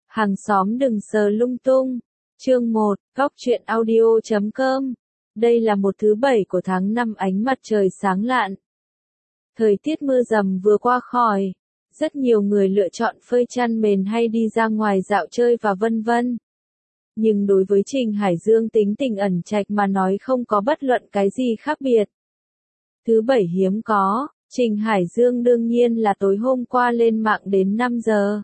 Hàng xóm đừng sờ lung tung. Chương 1, Góc truyện audio.com. Đây là một thứ Bảy của tháng 5, ánh mặt trời sáng lạn. Thời tiết mưa dầm vừa qua khỏi. Rất nhiều người lựa chọn phơi chăn mền hay đi ra ngoài dạo chơi và vân vân. Nhưng đối với Trình Hải Dương tính tình ẩn trạch mà nói không có bất luận cái gì khác biệt. Thứ Bảy hiếm có, Trình Hải Dương đương nhiên là tối hôm qua lên mạng đến 5 giờ.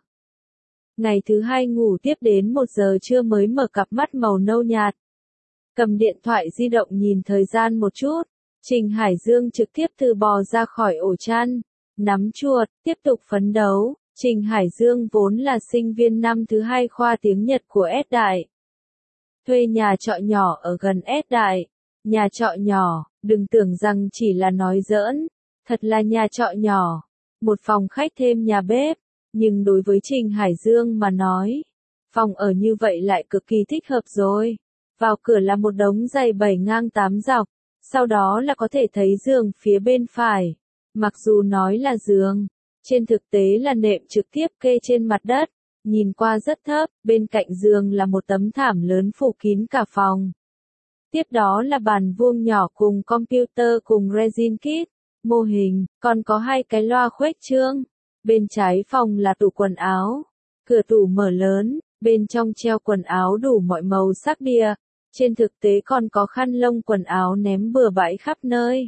Ngày thứ Hai ngủ tiếp đến 1 giờ trưa mới mở cặp mắt màu nâu nhạt. Cầm điện thoại di động nhìn thời gian một chút, Trình Hải Dương trực tiếp từ bò ra khỏi ổ chăn, nắm chuột, tiếp tục phấn đấu. Trình Hải Dương vốn là sinh viên năm thứ 2 khoa tiếng Nhật của S Đại. Thuê nhà trọ nhỏ ở gần S Đại. Nhà trọ nhỏ, đừng tưởng rằng chỉ là nói giỡn, thật là nhà trọ nhỏ, một phòng khách thêm nhà bếp. Nhưng đối với Trình Hải Dương mà nói, phòng ở như vậy lại cực kỳ thích hợp rồi. Vào cửa là một đống giày 7 ngang 8 dọc, sau đó là có thể thấy giường phía bên phải. Mặc dù nói là giường, trên thực tế là nệm trực tiếp kê trên mặt đất, nhìn qua rất thấp, bên cạnh giường là một tấm thảm lớn phủ kín cả phòng. Tiếp đó là bàn vuông nhỏ cùng computer cùng resin kit, mô hình, còn có 2 cái loa khuếch trương. Bên trái phòng là tủ quần áo, cửa tủ mở lớn, bên trong treo quần áo đủ mọi màu sắc đìa, trên thực tế còn có khăn lông quần áo ném bừa bãi khắp nơi.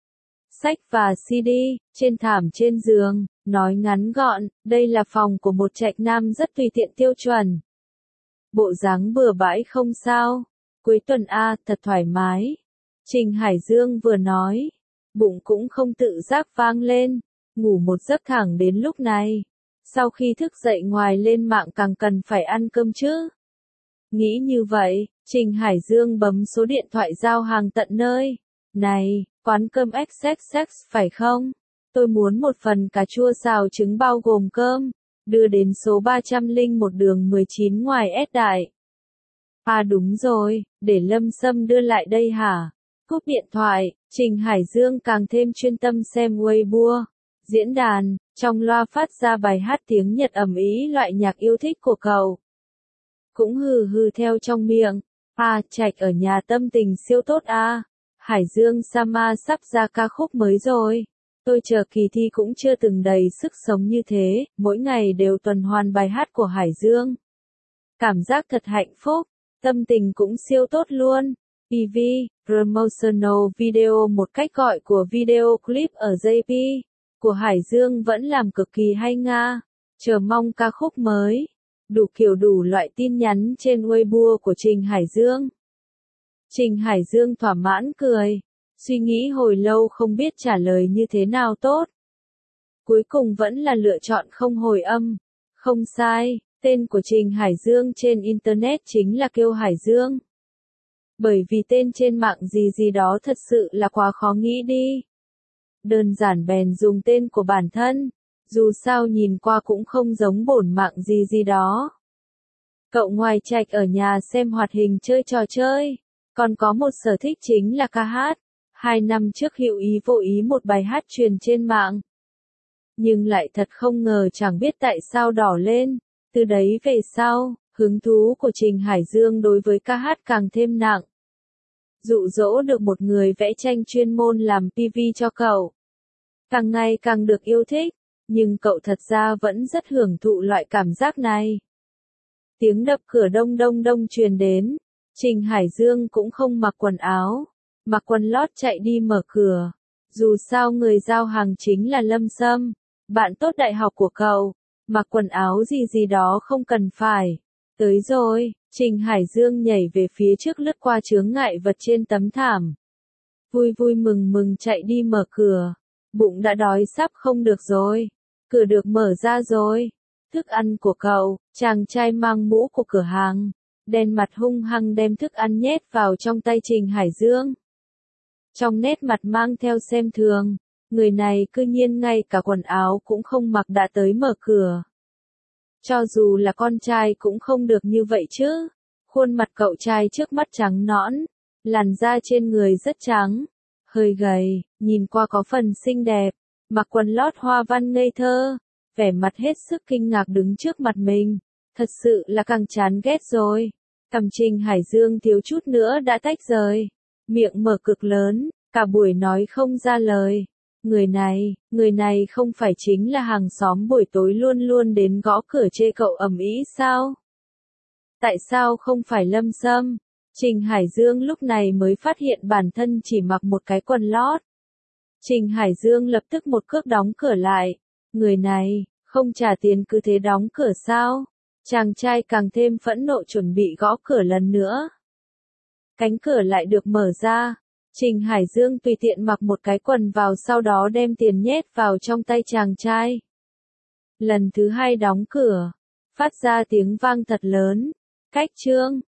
Sách và CD, trên thảm trên giường, nói ngắn gọn, đây là phòng của một trạch nam rất tùy tiện tiêu chuẩn. Bộ dáng bừa bãi không sao, cuối tuần a, thật thoải mái. Trình Hải Dương vừa nói, bụng cũng không tự giác vang lên. Ngủ một giấc thẳng đến lúc này. Sau khi thức dậy ngoài lên mạng càng cần phải ăn cơm chứ. Nghĩ như vậy, Trình Hải Dương bấm số điện thoại giao hàng tận nơi. Này, quán cơm XXX phải không? Tôi muốn một phần cà chua xào trứng bao gồm cơm. Đưa đến số 301 đường 19 ngoài S Đại. À đúng rồi, để Lâm Sâm đưa lại đây hả? Cúp điện thoại, Trình Hải Dương càng thêm chuyên tâm xem Weibo. Diễn đàn, trong loa phát ra bài hát tiếng Nhật ầm ĩ loại nhạc yêu thích của cậu. Cũng hừ hừ theo trong miệng, Trạch ở nhà tâm tình siêu tốt a. Hải Dương Sama sắp ra ca khúc mới rồi. Tôi chờ kỳ thi cũng chưa từng đầy sức sống như thế, mỗi ngày đều tuần hoàn bài hát của Hải Dương. Cảm giác thật hạnh phúc, tâm tình cũng siêu tốt luôn. PV, Promotional Video, một cách gọi của video clip ở JP. Của Hải Dương vẫn làm cực kỳ hay nga. Chờ mong ca khúc mới. Đủ kiểu đủ loại tin nhắn trên Weibo của Trình Hải Dương. Trình Hải Dương thỏa mãn cười. Suy nghĩ hồi lâu không biết trả lời như thế nào tốt. Cuối cùng vẫn là lựa chọn không hồi âm. Không sai, tên của Trình Hải Dương trên Internet chính là kêu Hải Dương. Bởi vì tên trên mạng gì đó thật sự là quá khó nghĩ đi. Đơn giản bèn dùng tên của bản thân, dù sao nhìn qua cũng không giống bổn mạng gì đó. Cậu ngoài trạch ở nhà xem hoạt hình chơi trò chơi, còn có một sở thích chính là ca hát. 2 năm trước hữu ý vô ý một bài hát truyền trên mạng. Nhưng lại thật không ngờ chẳng biết tại sao đỏ lên, từ đấy về sau, hứng thú của Trình Hải Dương đối với ca hát càng thêm nặng. Dụ dỗ được một người vẽ tranh chuyên môn làm PV cho cậu. Càng ngày càng được yêu thích, nhưng cậu thật ra vẫn rất hưởng thụ loại cảm giác này. Tiếng đập cửa đông đông truyền đến, Trình Hải Dương cũng không mặc quần áo, mặc quần lót chạy đi mở cửa. Dù sao người giao hàng chính là Lâm Sâm, bạn tốt đại học của cậu, mặc quần áo gì đó không cần phải. Tới rồi, Trình Hải Dương nhảy về phía trước lướt qua chướng ngại vật trên tấm thảm. Vui vui mừng chạy đi mở cửa. Bụng đã đói sắp không được rồi. Cửa được mở ra rồi. Thức ăn của cậu, chàng trai mang mũ của cửa hàng. Đen mặt hung hăng đem thức ăn nhét vào trong tay Trình Hải Dương. Trong nét mặt mang theo xem thường. Người này cư nhiên ngay cả quần áo cũng không mặc đã tới mở cửa. Cho dù là con trai cũng không được như vậy chứ. Khuôn mặt cậu trai trước mắt trắng nõn. Làn da trên người rất trắng. Hơi gầy, nhìn qua có phần xinh đẹp, mặc quần lót hoa văn ngây thơ, vẻ mặt hết sức kinh ngạc đứng trước mặt mình. Thật sự là càng chán ghét rồi. Cằm Trình Hải Dương thiếu chút nữa đã tách rời. Miệng mở cực lớn, cả buổi nói không ra lời. Người này không phải chính là hàng xóm buổi tối luôn luôn đến gõ cửa chê cậu ầm ĩ sao? Tại sao không phải Lâm Sâm? Trình Hải Dương lúc này mới phát hiện bản thân chỉ mặc một cái quần lót. Trình Hải Dương lập tức một cước đóng cửa lại. Người này, không trả tiền cứ thế đóng cửa sao? Chàng trai càng thêm phẫn nộ chuẩn bị gõ cửa lần nữa. Cánh cửa lại được mở ra. Trình Hải Dương tùy tiện mặc một cái quần vào sau đó đem tiền nhét vào trong tay chàng trai. Lần thứ hai đóng cửa. Phát ra tiếng vang thật lớn. Cách chương.